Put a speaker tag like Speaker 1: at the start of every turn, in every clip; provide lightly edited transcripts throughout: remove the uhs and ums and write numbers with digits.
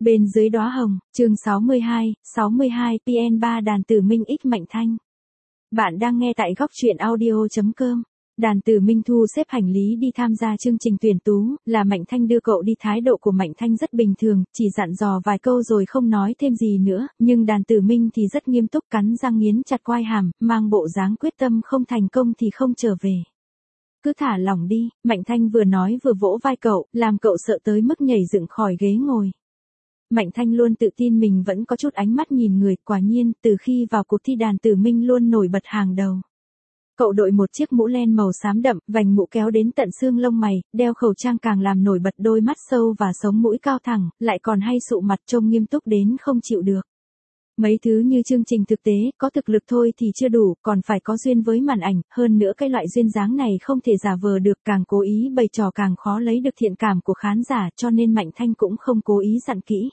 Speaker 1: Bên dưới đóa hồng, chương 62 PN3 đàn tử Minh X Mạnh Thanh. Bạn đang nghe tại góc truyện audio.com. Đàn tử Minh thu xếp hành lý đi tham gia chương trình tuyển tú, là Mạnh Thanh đưa cậu đi. Thái độ của Mạnh Thanh rất bình thường, chỉ dặn dò vài câu rồi không nói thêm gì nữa, nhưng đàn tử Minh thì rất nghiêm túc, cắn răng nghiến chặt quai hàm, mang bộ dáng quyết tâm không thành công thì không trở về. Cứ thả lỏng đi, Mạnh Thanh vừa nói vừa vỗ vai cậu, làm cậu sợ tới mức nhảy dựng khỏi ghế ngồi. Mạnh Thanh luôn tự tin mình vẫn có chút ánh mắt nhìn người, quả nhiên, từ khi vào cuộc thi đàn tử Minh luôn nổi bật hàng đầu. Cậu đội một chiếc mũ len màu xám đậm, vành mũ kéo đến tận xương lông mày, đeo khẩu trang càng làm nổi bật đôi mắt sâu và sống mũi cao thẳng, lại còn hay sụ mặt trông nghiêm túc đến không chịu được. Mấy thứ như chương trình thực tế, có thực lực thôi thì chưa đủ, còn phải có duyên với màn ảnh, hơn nữa cái loại duyên dáng này không thể giả vờ được, càng cố ý bày trò càng khó lấy được thiện cảm của khán giả, cho nên Mạnh Thanh cũng không cố ý dặn kỹ.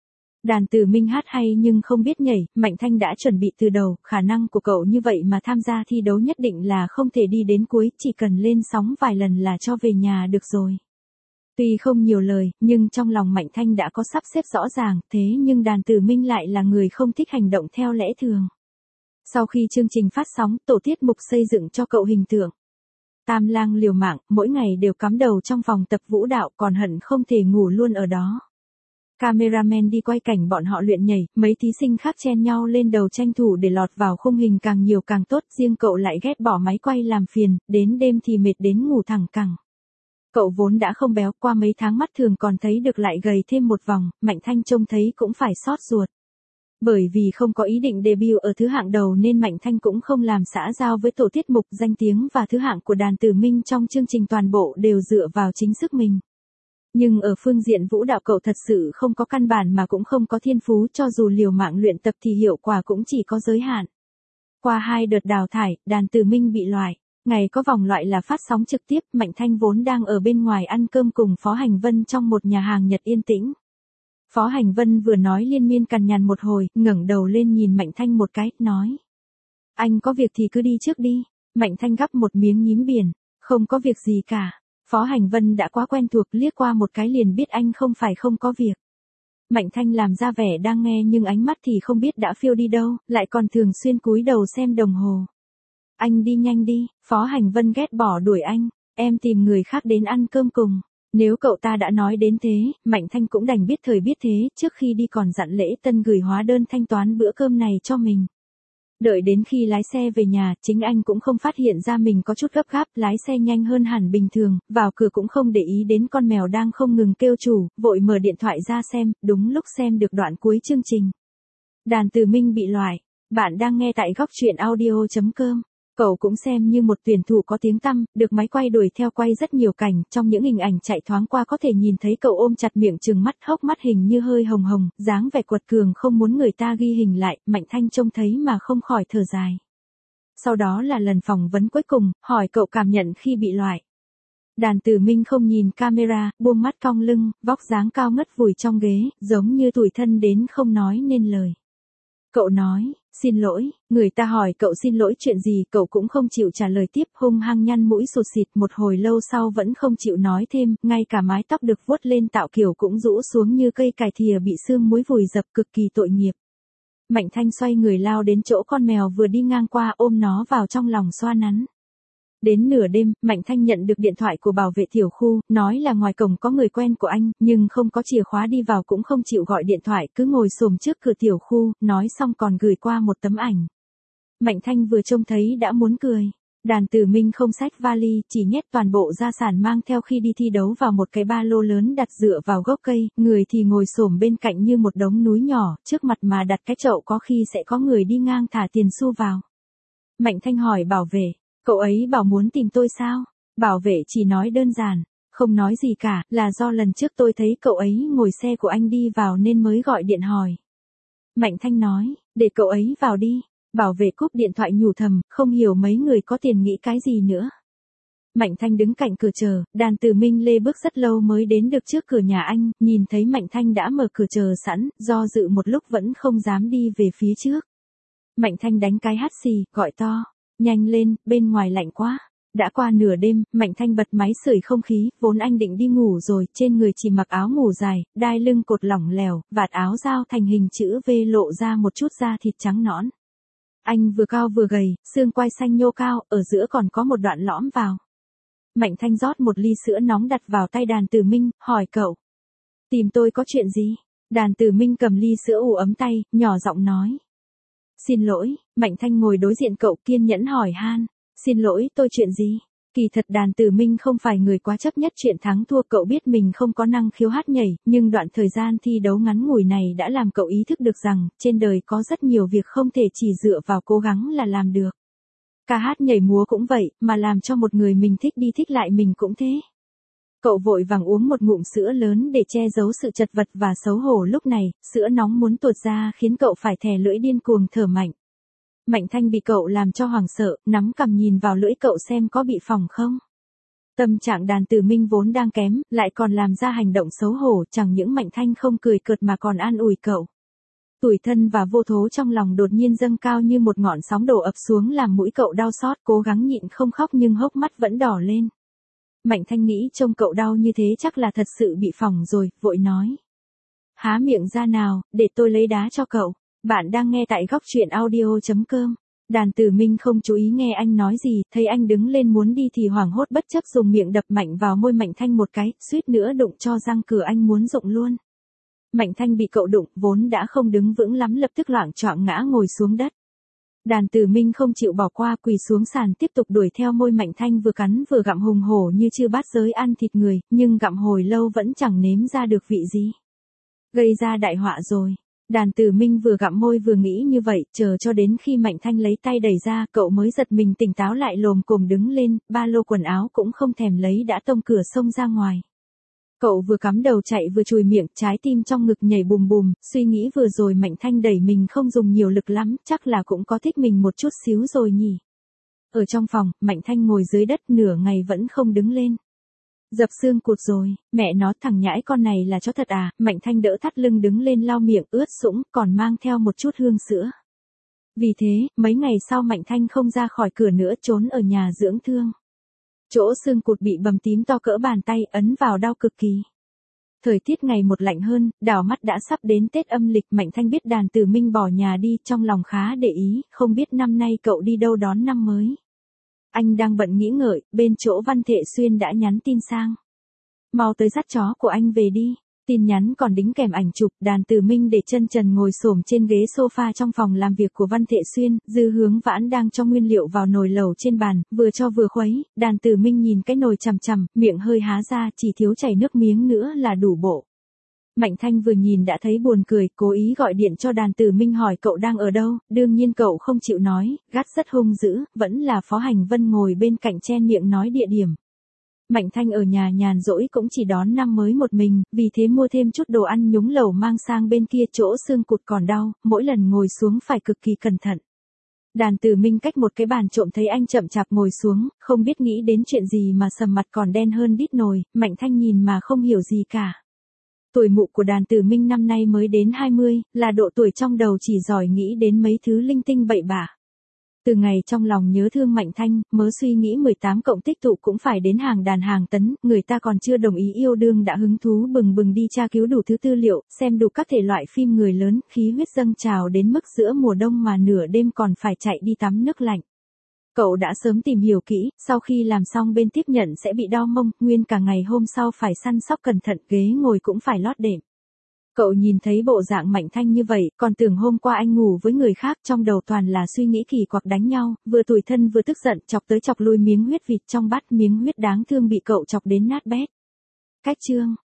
Speaker 1: Đàn tử Minh hát hay nhưng không biết nhảy, Mạnh Thanh đã chuẩn bị từ đầu, khả năng của cậu như vậy mà tham gia thi đấu nhất định là không thể đi đến cuối, chỉ cần lên sóng vài lần là cho về nhà được rồi. Tuy không nhiều lời, nhưng trong lòng Mạnh Thanh đã có sắp xếp rõ ràng, thế nhưng đàn tử Minh lại là người không thích hành động theo lẽ thường. Sau khi chương trình phát sóng, tổ tiết mục xây dựng cho cậu hình tượng Tam Lang liều mạng, mỗi ngày đều cắm đầu trong phòng tập vũ đạo, còn hận không thể ngủ luôn ở đó. Cameraman đi quay cảnh bọn họ luyện nhảy, mấy thí sinh khác chen nhau lên đầu tranh thủ để lọt vào khung hình càng nhiều càng tốt, riêng cậu lại ghét bỏ máy quay làm phiền, đến đêm thì mệt đến ngủ thẳng cẳng. Cậu vốn đã không béo, qua mấy tháng mắt thường còn thấy được lại gầy thêm một vòng, Mạnh Thanh trông thấy cũng phải xót ruột. Bởi vì không có ý định debut ở thứ hạng đầu nên Mạnh Thanh cũng không làm xã giao với tổ tiết mục, danh tiếng và thứ hạng của đàn tử Minh trong chương trình toàn bộ đều dựa vào chính sức mình. Nhưng ở phương diện vũ đạo cậu thật sự không có căn bản mà cũng không có thiên phú, cho dù liều mạng luyện tập thì hiệu quả cũng chỉ có giới hạn. Qua 2 đợt đào thải, đàn tử Minh bị loại. Ngày có vòng loại là phát sóng trực tiếp, Mạnh Thanh vốn đang ở bên ngoài ăn cơm cùng Phó Hành Vân trong một nhà hàng Nhật yên tĩnh. Phó Hành Vân vừa nói liên miên cằn nhằn một hồi, ngẩng đầu lên nhìn Mạnh Thanh một cái, nói. Anh có việc thì cứ đi trước đi. Mạnh Thanh gắp một miếng nhím biển, không có việc gì cả. Phó Hành Vân đã quá quen thuộc, liếc qua một cái liền biết anh không phải không có việc. Mạnh Thanh làm ra vẻ đang nghe nhưng ánh mắt thì không biết đã phiêu đi đâu, lại còn thường xuyên cúi đầu xem đồng hồ. Anh đi nhanh đi, Phó Hành Vân ghét bỏ đuổi anh, em tìm người khác đến ăn cơm cùng. Nếu cậu ta đã nói đến thế, Mạnh Thanh cũng đành biết thời biết thế, trước khi đi còn dặn Lễ Tân gửi hóa đơn thanh toán bữa cơm này cho mình. Đợi đến khi lái xe về nhà, chính anh cũng không phát hiện ra mình có chút gấp gáp, lái xe nhanh hơn hẳn bình thường, vào cửa cũng không để ý đến con mèo đang không ngừng kêu chủ, vội mở điện thoại ra xem, đúng lúc xem được đoạn cuối chương trình. Đàn tử Minh bị loại. Bạn đang nghe tại góc truyện audio.com. Cậu cũng xem như một tuyển thủ có tiếng tăm, được máy quay đuổi theo quay rất nhiều cảnh, trong những hình ảnh chạy thoáng qua có thể nhìn thấy cậu ôm chặt miệng trừng mắt, hốc mắt hình như hơi hồng hồng, dáng vẻ quật cường không muốn người ta ghi hình lại, Mạnh Thanh trông thấy mà không khỏi thở dài. Sau đó là lần phỏng vấn cuối cùng, hỏi cậu cảm nhận khi bị loại. Đàn tử Minh không nhìn camera, buông mắt cong lưng, vóc dáng cao ngất vùi trong ghế, giống như tủi thân đến không nói nên lời. Cậu nói, xin lỗi, người ta hỏi cậu xin lỗi chuyện gì cậu cũng không chịu trả lời tiếp, hung hăng nhăn mũi sụt sịt, một hồi lâu sau vẫn không chịu nói thêm, ngay cả mái tóc được vuốt lên tạo kiểu cũng rũ xuống như cây cải thìa bị sương muối vùi dập, cực kỳ tội nghiệp. Mạnh Thanh xoay người lao đến chỗ con mèo vừa đi ngang qua, ôm nó vào trong lòng xoa nắn. Đến nửa đêm, Mạnh Thanh nhận được điện thoại của bảo vệ tiểu khu, nói là ngoài cổng có người quen của anh, nhưng không có chìa khóa đi vào cũng không chịu gọi điện thoại, cứ ngồi xổm trước cửa tiểu khu, nói xong còn gửi qua một tấm ảnh. Mạnh Thanh vừa trông thấy đã muốn cười. Đàn tử Minh không xách vali, chỉ nhét toàn bộ gia sản mang theo khi đi thi đấu vào một cái ba lô lớn đặt dựa vào gốc cây, người thì ngồi xổm bên cạnh như một đống núi nhỏ, trước mặt mà đặt cái chậu có khi sẽ có người đi ngang thả tiền xu vào. Mạnh Thanh hỏi bảo vệ. Cậu ấy bảo muốn tìm tôi sao? Bảo vệ chỉ nói đơn giản, không nói gì cả, là do lần trước tôi thấy cậu ấy ngồi xe của anh đi vào nên mới gọi điện hỏi. Mạnh Thanh nói, để cậu ấy vào đi. Bảo vệ cúp điện thoại nhủ thầm, không hiểu mấy người có tiền nghĩ cái gì nữa. Mạnh Thanh đứng cạnh cửa chờ, đàn tử Minh lê bước rất lâu mới đến được trước cửa nhà anh, nhìn thấy Mạnh Thanh đã mở cửa chờ sẵn, do dự một lúc vẫn không dám đi về phía trước. Mạnh Thanh đánh cái hắt xì, gọi to. Nhanh lên, bên ngoài lạnh quá. Đã qua nửa đêm, Mạnh Thanh bật máy sưởi không khí, vốn anh định đi ngủ rồi, trên người chỉ mặc áo ngủ dài, đai lưng cột lỏng lẻo, vạt áo giao thành hình chữ V lộ ra một chút da thịt trắng nõn. Anh vừa cao vừa gầy, xương quai xanh nhô cao, ở giữa còn có một đoạn lõm vào. Mạnh Thanh rót một ly sữa nóng đặt vào tay Đàn Tử Minh, hỏi cậu. Tìm tôi có chuyện gì? Đàn Tử Minh cầm ly sữa ủ ấm tay, nhỏ giọng nói. Xin lỗi, Mạnh Thanh ngồi đối diện cậu kiên nhẫn hỏi han. Xin lỗi, tôi chuyện gì? Kỳ thật Đàn Tử Minh không phải người quá chấp nhất chuyện thắng thua, cậu biết mình không có năng khiếu hát nhảy, nhưng đoạn thời gian thi đấu ngắn ngủi này đã làm cậu ý thức được rằng, trên đời có rất nhiều việc không thể chỉ dựa vào cố gắng là làm được. Ca hát nhảy múa cũng vậy, mà làm cho một người mình thích đi thích lại mình cũng thế. Cậu vội vàng uống một ngụm sữa lớn để che giấu sự chật vật và xấu hổ lúc này, sữa nóng muốn tuột ra khiến cậu phải thè lưỡi điên cuồng thở mạnh. Mạnh Thanh bị cậu làm cho hoảng sợ, nắm cằm nhìn vào lưỡi cậu xem có bị phỏng không. Tâm trạng Đàn Tử Minh vốn đang kém, lại còn làm ra hành động xấu hổ, chẳng những Mạnh Thanh không cười cợt mà còn an ủi cậu. Tủi thân và vô thố trong lòng đột nhiên dâng cao như một ngọn sóng đổ ập xuống làm mũi cậu đau xót, cố gắng nhịn không khóc nhưng hốc mắt vẫn đỏ lên. Mạnh Thanh nghĩ trông cậu đau như thế chắc là thật sự bị phỏng rồi, vội nói. Há miệng ra nào, để tôi lấy đá cho cậu. Bạn đang nghe tại góc truyện audio.com. Đàn Tử Minh không chú ý nghe anh nói gì, thấy anh đứng lên muốn đi thì hoảng hốt bất chấp dùng miệng đập mạnh vào môi Mạnh Thanh một cái, suýt nữa đụng cho răng cửa anh muốn rụng luôn. Mạnh Thanh bị cậu đụng, vốn đã không đứng vững lắm lập tức loạng choạng ngã ngồi xuống đất. Đàn Tử Minh không chịu bỏ qua, quỳ xuống sàn tiếp tục đuổi theo môi Mạnh Thanh vừa cắn vừa gặm hùng hổ như chưa bát giới ăn thịt người, nhưng gặm hồi lâu vẫn chẳng nếm ra được vị gì. Gây ra đại họa rồi. Đàn Tử Minh vừa gặm môi vừa nghĩ như vậy, chờ cho đến khi Mạnh Thanh lấy tay đẩy ra, cậu mới giật mình tỉnh táo lại lồm cồm đứng lên, ba lô quần áo cũng không thèm lấy đã tông cửa xông ra ngoài. Cậu vừa cắm đầu chạy vừa chùi miệng, trái tim trong ngực nhảy bùm bùm, suy nghĩ vừa rồi Mạnh Thanh đẩy mình không dùng nhiều lực lắm, chắc là cũng có thích mình một chút xíu rồi nhỉ. Ở trong phòng, Mạnh Thanh ngồi dưới đất nửa ngày vẫn không đứng lên. Dập xương cụt rồi, mẹ nó thằng nhãi con này là chó thật à, Mạnh Thanh đỡ thắt lưng đứng lên lau miệng ướt sũng, còn mang theo một chút hương sữa. Vì thế, mấy ngày sau Mạnh Thanh không ra khỏi cửa nữa, trốn ở nhà dưỡng thương. Chỗ xương cụt bị bầm tím to cỡ bàn tay, ấn vào đau cực kỳ. Thời tiết ngày một lạnh hơn, đảo mắt đã sắp đến Tết âm lịch, Mạnh Thanh biết Đàn Tử Minh bỏ nhà đi, trong lòng khá để ý, không biết năm nay cậu đi đâu đón năm mới. Anh đang bận nghĩ ngợi, bên chỗ Văn Thệ Xuyên đã nhắn tin sang. Mau tới dắt chó của anh về đi. Tin nhắn còn đính kèm ảnh chụp, Đàn Tử Minh để chân trần ngồi xổm trên ghế sofa trong phòng làm việc của Văn Thệ Xuyên, Dư Hướng Vãn đang cho nguyên liệu vào nồi lẩu trên bàn, vừa cho vừa khuấy, Đàn Tử Minh nhìn cái nồi chằm chằm, miệng hơi há ra, chỉ thiếu chảy nước miếng nữa là đủ bộ. Mạnh Thanh vừa nhìn đã thấy buồn cười, cố ý gọi điện cho Đàn Tử Minh hỏi cậu đang ở đâu, đương nhiên cậu không chịu nói, gắt rất hung dữ, vẫn là Phó Hành Vân ngồi bên cạnh chen miệng nói địa điểm. Mạnh Thanh ở nhà nhàn rỗi cũng chỉ đón năm mới một mình, vì thế mua thêm chút đồ ăn nhúng lẩu mang sang bên kia, chỗ xương cụt còn đau, mỗi lần ngồi xuống phải cực kỳ cẩn thận. Đàn Tử Minh cách một cái bàn trộm thấy anh chậm chạp ngồi xuống, không biết nghĩ đến chuyện gì mà sầm mặt còn đen hơn đít nồi, Mạnh Thanh nhìn mà không hiểu gì cả. Tuổi mụ của Đàn Tử Minh năm nay mới đến 20, là độ tuổi trong đầu chỉ giỏi nghĩ đến mấy thứ linh tinh bậy bạ. Từ ngày trong lòng nhớ thương Mạnh Thanh, mớ suy nghĩ 18 cộng tích tụ cũng phải đến hàng đàn hàng tấn, người ta còn chưa đồng ý yêu đương đã hứng thú bừng bừng đi tra cứu đủ thứ tư liệu, xem đủ các thể loại phim người lớn, khí huyết dâng trào đến mức giữa mùa đông mà nửa đêm còn phải chạy đi tắm nước lạnh. Cậu đã sớm tìm hiểu kỹ, sau khi làm xong bên tiếp nhận sẽ bị đau mông, nguyên cả ngày hôm sau phải săn sóc cẩn thận, ghế ngồi cũng phải lót đệm. Cậu nhìn thấy bộ dạng Mạnh Thanh như vậy, còn tưởng hôm qua anh ngủ với người khác, trong đầu toàn là suy nghĩ kỳ quặc đánh nhau, vừa tủi thân vừa tức giận, chọc tới chọc lui miếng huyết vịt trong bát, miếng huyết đáng thương bị cậu chọc đến nát bét. Cách chương